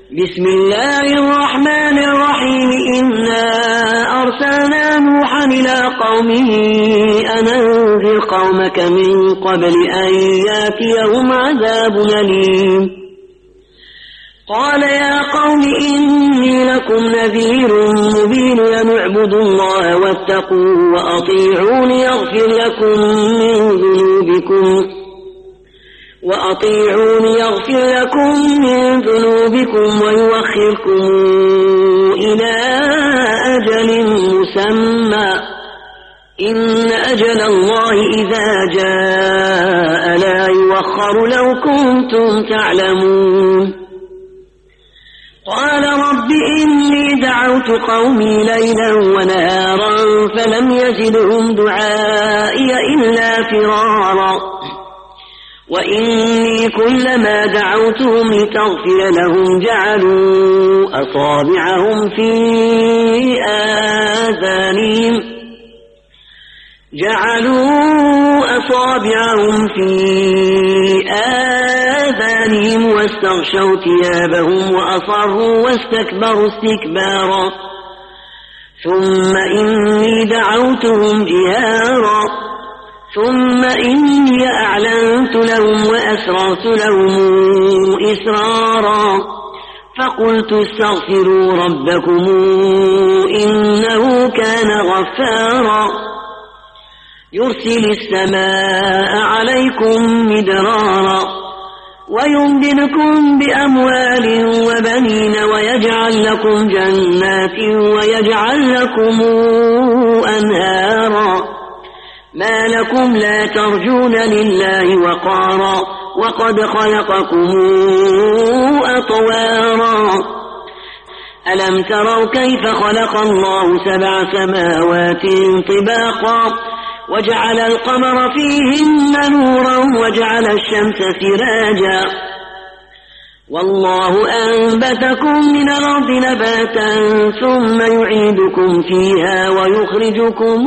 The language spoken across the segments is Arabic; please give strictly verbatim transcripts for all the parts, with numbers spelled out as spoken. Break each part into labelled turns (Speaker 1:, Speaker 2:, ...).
Speaker 1: بسم الله الرحمن الرحيم إنا أرسلنا نوحا إلى قومه أن أنذر قومك من قبل أن يأتيهم عذاب أليم قال يا قوم إني لكم نذير مبين أن اعبدوا الله واتقوه وأطيعوني يغفر لكم من ذنوبكم وأطيعوني يغفر لكم من ذنوبكم ويؤخركم إلى أجل مسمى إن أجل الله إذا جاء لا يؤخر لو كنتم تعلمون قال رب إني دعوت قومي ليلا ونهارا فلم يزدهم دعائي إلا فرارا وإني كلما دعوتهم لتغفر لهم جعلوا أصابعهم في آذانهم جعلوا أصابعهم في آذانهم واستغشوا ثيابهم وأصروا واستكبروا استكبارا ثم إني دعوتهم جهارا ثم إني أعلنت لهم وأسررت لهم إسرارا فقلت استغفروا ربكم إنه كان غفارا يرسل السماء عليكم مدرارا ويمددكم بأموال وبنين ويجعل لكم جنات ويجعل لكم أنهارا ما لكم لا ترجون لله وقارا وقد خلقكم أطوارا ألم تروا كيف خلق الله سبع سماوات طباقا وجعل القمر فيهن نورا وجعل الشمس سراجا والله أنبتكم من الأرض نباتا ثم يعيدكم فيها ويخرجكم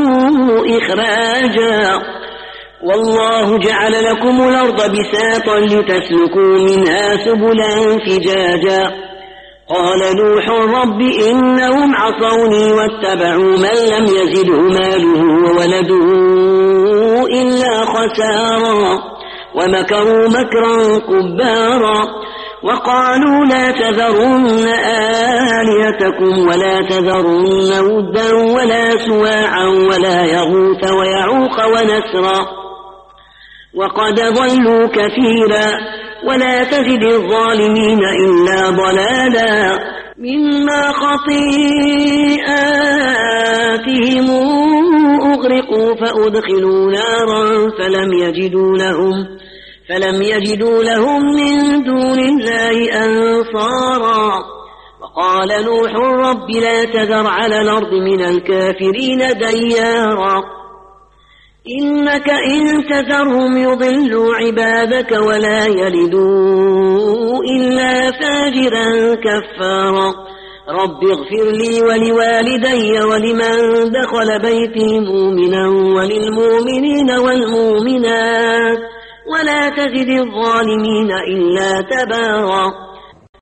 Speaker 1: إخراجا والله جعل لكم الأرض بساطا لتسلكوا منها سبلا فجاجا قال نوح رب إنهم عصوني واتبعوا من لم يزده ماله وولده إلا خسارا ومكروا مكرا كبارا وقالوا لا تذرن آلهتكم ولا تذرن ودا ولا سواعا ولا يغوث ويعوق ونسرا وقد ضلوا كثيرا ولا تزد الظالمين إلا ضلالا مما خطيئاتهم أغرقوا فأدخلوا نارا فلم يجدوا لهم فلم يجدوا لهم من دون الله أنصارا وقال نوح رب لا تذر على الأرض من الكافرين ديارا إنك إن تذرهم يضلوا عبادك ولا يلدوا إلا فاجرا كفارا رب اغفر لي ولوالدي ولمن دخل بيتي مؤمنا وللمؤمنين والمؤمنات ولا تزد الظالمين إلا تبارا